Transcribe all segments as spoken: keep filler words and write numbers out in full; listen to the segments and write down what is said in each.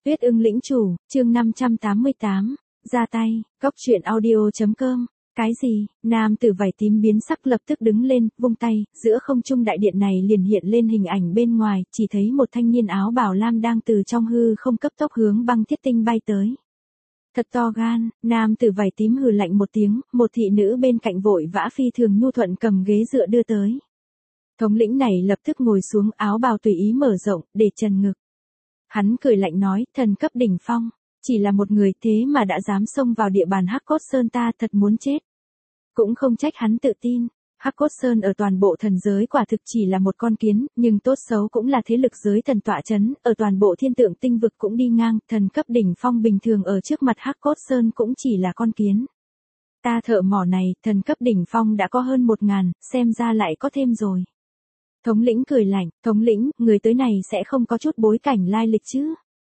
Tuyết ưng lĩnh chủ, chương năm trăm tám mươi tám, ra tay, góc truyện audio.com. Cái gì? Nam tử vải tím biến sắc lập tức đứng lên, vung tay, giữa không trung đại điện này liền hiện lên hình ảnh bên ngoài, chỉ thấy một thanh niên áo bào lam đang từ trong hư không cấp tốc hướng băng thiết tinh bay tới. Thật to gan, nam tử vải tím hừ lạnh một tiếng, một thị nữ bên cạnh vội vã phi thường nhu thuận cầm ghế dựa đưa tới. Thống lĩnh này lập tức ngồi xuống, áo bào tùy ý mở rộng, để trần ngực. Hắn cười lạnh nói, thần cấp đỉnh phong, chỉ là một người thế mà đã dám xông vào địa bàn Hắc Cốt Sơn, ta thật muốn chết. Cũng không trách hắn tự tin, Hắc Cốt Sơn ở toàn bộ thần giới quả thực chỉ là một con kiến, nhưng tốt xấu cũng là thế lực giới thần tọa chấn, ở toàn bộ thiên tượng tinh vực cũng đi ngang, thần cấp đỉnh phong bình thường ở trước mặt Hắc Cốt Sơn cũng chỉ là con kiến. Ta thợ mỏ này, thần cấp đỉnh phong đã có hơn một ngàn, xem ra lại có thêm rồi. Thống lĩnh cười lạnh, thống lĩnh, người tới này sẽ không có chút bối cảnh lai lịch chứ.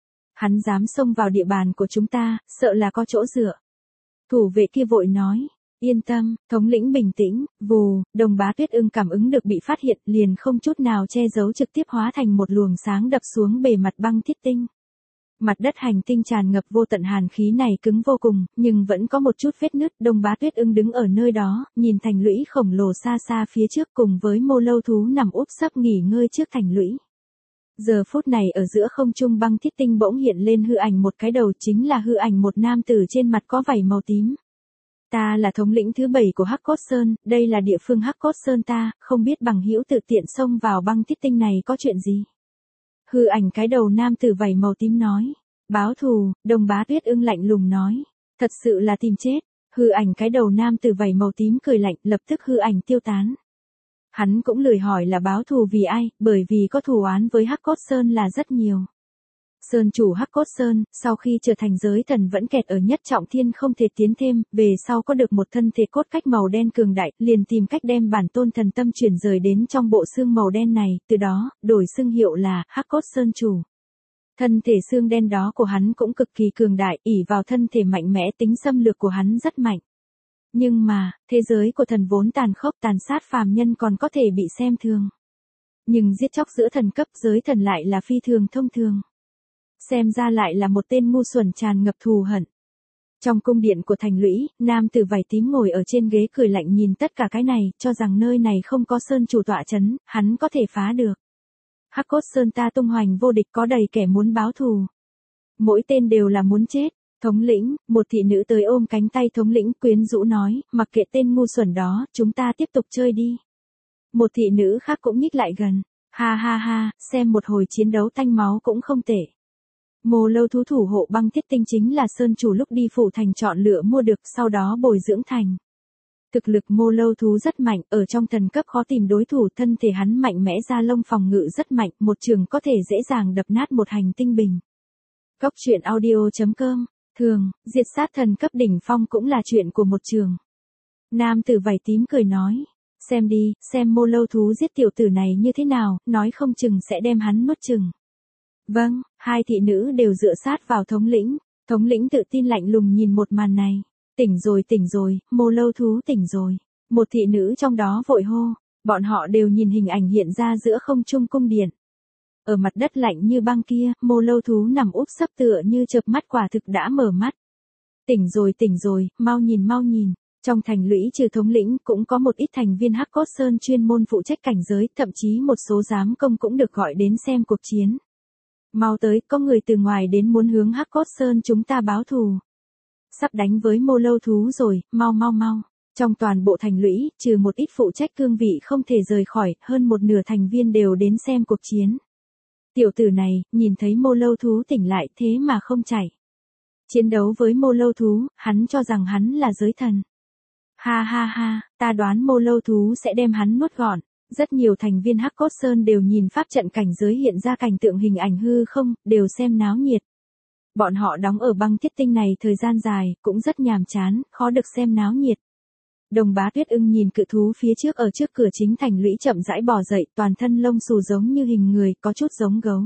Hắn dám xông vào địa bàn của chúng ta, sợ là có chỗ dựa. Thủ vệ kia vội nói, yên tâm, thống lĩnh bình tĩnh, vù, Đồng Bá Tuyết ưng cảm ứng được bị phát hiện, liền không chút nào che giấu trực tiếp hóa thành một luồng sáng đập xuống bề mặt băng thiết tinh. Mặt đất hành tinh tràn ngập vô tận hàn khí này cứng vô cùng, nhưng vẫn có một chút vết nứt. Đồng Bá Tuyết ưng đứng ở nơi đó, nhìn thành lũy khổng lồ xa xa phía trước cùng với mô lâu thú nằm úp sấp nghỉ ngơi trước thành lũy. Giờ phút này ở giữa không trung băng thiết tinh bỗng hiện lên hư ảnh một cái đầu, chính là hư ảnh một nam tử trên mặt có vảy màu tím. Ta là thống lĩnh thứ bảy của Hắc Cốt Sơn, đây là địa phương Hắc Cốt Sơn ta, không biết bằng hữu tự tiện xông vào băng thiết tinh này có chuyện gì. Hư ảnh cái đầu nam tử vảy màu tím nói, báo thù. Đồng Bá Tuyết ưng lạnh lùng nói, thật sự là tìm chết. Hư ảnh cái đầu nam tử vảy màu tím cười lạnh, lập tức hư ảnh tiêu tán. Hắn cũng lười hỏi là báo thù vì ai, bởi vì có thù oán với Hắc Cốt Sơn là rất nhiều. Sơn chủ Hắc Cốt Sơn, sau khi trở thành giới thần vẫn kẹt ở nhất trọng thiên không thể tiến thêm, về sau có được một thân thể cốt cách màu đen cường đại, liền tìm cách đem bản tôn thần tâm chuyển rời đến trong bộ xương màu đen này, từ đó, đổi xưng hiệu là Hắc Cốt Sơn chủ. Thân thể xương đen đó của hắn cũng cực kỳ cường đại, ỷ vào thân thể mạnh mẽ, tính xâm lược của hắn rất mạnh. Nhưng mà, thế giới của thần vốn tàn khốc, tàn sát phàm nhân còn có thể bị xem thường. Nhưng giết chóc giữa thần cấp giới thần lại là phi thường thông thường. Xem ra lại là một tên ngu xuẩn tràn ngập thù hận. Trong cung điện của thành lũy, nam tử vải tím ngồi ở trên ghế cười lạnh nhìn tất cả cái này, cho rằng nơi này không có sơn chủ tọa chấn, hắn có thể phá được. Hắc Cốt Sơn ta tung hoành vô địch, có đầy kẻ muốn báo thù. Mỗi tên đều là muốn chết. Thống lĩnh, một thị nữ tới ôm cánh tay thống lĩnh quyến rũ nói, mặc kệ tên ngu xuẩn đó, chúng ta tiếp tục chơi đi. Một thị nữ khác cũng nhích lại gần. Ha ha ha, xem một hồi chiến đấu tanh máu cũng không tệ. Mô lâu thú thủ hộ băng thiết tinh chính là sơn chủ lúc đi phủ thành chọn lựa mua được, sau đó bồi dưỡng thành. Thực lực mô lâu thú rất mạnh, ở trong thần cấp khó tìm đối thủ, thân thể hắn mạnh mẽ, da lông phòng ngự rất mạnh, một trường có thể dễ dàng đập nát một hành tinh bình. Góc truyện audio.com. Thường, diệt sát thần cấp đỉnh phong cũng là chuyện của một trường. Nam tử vảy tím cười nói, xem đi, xem mô lâu thú giết tiểu tử này như thế nào, nói không chừng sẽ đem hắn nuốt chừng. Vâng, hai thị nữ đều dựa sát vào thống lĩnh, thống lĩnh tự tin lạnh lùng nhìn một màn này. Tỉnh rồi tỉnh rồi, mô lâu thú tỉnh rồi. Một thị nữ trong đó vội hô, bọn họ đều nhìn hình ảnh hiện ra giữa không trung cung điện. Ở mặt đất lạnh như băng kia, mô lâu thú nằm úp sấp tựa như chợp mắt, quả thực đã mở mắt. Tỉnh rồi tỉnh rồi, mau nhìn mau nhìn. Trong thành lũy trừ thống lĩnh cũng có một ít thành viên Hắc Cốt Sơn chuyên môn phụ trách cảnh giới, thậm chí một số giám công cũng được gọi đến xem cuộc chiến. Mau tới, có người từ ngoài đến muốn hướng Hắc Cốt Sơn chúng ta báo thù. Sắp đánh với mô lâu thú rồi, mau mau mau. Trong toàn bộ thành lũy, trừ một ít phụ trách cương vị không thể rời khỏi, hơn một nửa thành viên đều đến xem cuộc chiến. Tiểu tử này, nhìn thấy mô lâu thú tỉnh lại thế mà không chạy. Chiến đấu với mô lâu thú, hắn cho rằng hắn là giới thần. Ha ha ha, ta đoán mô lâu thú sẽ đem hắn nuốt gọn. Rất nhiều thành viên Hắc Cốt Sơn đều nhìn pháp trận cảnh giới hiện ra cảnh tượng hình ảnh hư không, đều xem náo nhiệt. Bọn họ đóng ở băng thiết tinh này thời gian dài, cũng rất nhàm chán, khó được xem náo nhiệt. Đồng Bá Tuyết ưng nhìn cự thú phía trước ở trước cửa chính thành lũy chậm rãi bò dậy, toàn thân lông xù giống như hình người, có chút giống gấu.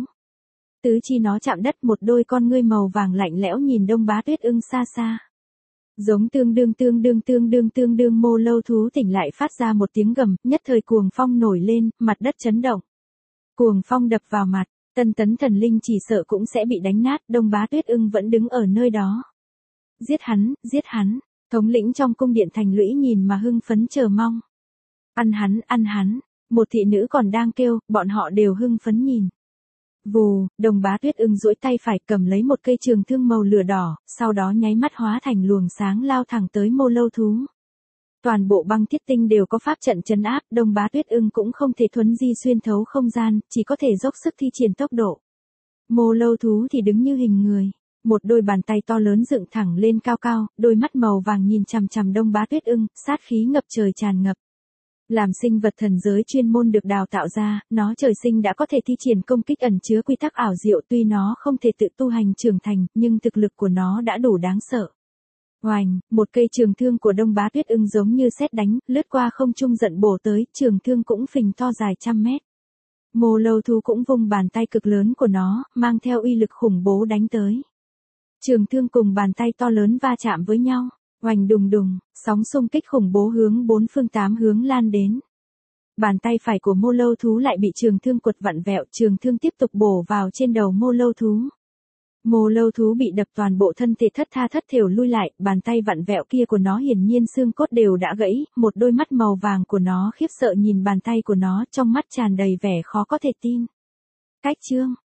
Tứ chi nó chạm đất, một đôi con ngươi màu vàng lạnh lẽo nhìn Đồng Bá Tuyết ưng xa xa. Giống tương đương tương đương tương đương tương đương mô lâu thú tỉnh lại phát ra một tiếng gầm, nhất thời cuồng phong nổi lên, mặt đất chấn động. Cuồng phong đập vào mặt, Tân tấn thần linh chỉ sợ cũng sẽ bị đánh nát, Đông Bá Tuyết Ưng vẫn đứng ở nơi đó. Giết hắn, giết hắn, thống lĩnh trong cung điện thành lũy nhìn mà hưng phấn chờ mong. Ăn hắn, ăn hắn, một thị nữ còn đang kêu, bọn họ đều hưng phấn nhìn. Vù, Đông Bá Tuyết Ưng duỗi tay phải cầm lấy một cây trường thương màu lửa đỏ, sau đó nháy mắt hóa thành luồng sáng lao thẳng tới Mô Lâu thú. Toàn bộ băng thiết tinh đều có pháp trận trấn áp, Đông Bá Tuyết Ưng cũng không thể thuấn di xuyên thấu không gian, chỉ có thể dốc sức thi triển tốc độ. Mô Lâu thú thì đứng như hình người, một đôi bàn tay to lớn dựng thẳng lên cao cao, đôi mắt màu vàng nhìn chằm chằm Đông Bá Tuyết Ưng, sát khí ngập trời tràn ngập. Làm sinh vật thần giới chuyên môn được đào tạo ra, nó trời sinh đã có thể thi triển công kích ẩn chứa quy tắc ảo diệu, tuy nó không thể tự tu hành trưởng thành, nhưng thực lực của nó đã đủ đáng sợ. Oành, một cây trường thương của Đông Bá Tuyết Ưng giống như sét đánh, lướt qua không trung giận bổ tới, trường thương cũng phình to dài trăm mét. Mô Lâu thú cũng vung bàn tay cực lớn của nó, mang theo uy lực khủng bố đánh tới. Trường thương cùng bàn tay to lớn va chạm với nhau, oành đùng đùng, sóng xung kích khủng bố hướng bốn phương tám hướng lan đến. Bàn tay phải của Mô Lâu thú lại bị trường thương quật vặn vẹo, trường thương tiếp tục bổ vào trên đầu Mô Lâu thú. Mô Lâu thú bị đập toàn bộ thân thể thất tha thất thểu lui lại, bàn tay vặn vẹo kia của nó hiển nhiên xương cốt đều đã gãy, một đôi mắt màu vàng của nó khiếp sợ nhìn bàn tay của nó, trong mắt tràn đầy vẻ khó có thể tin. Cách chương,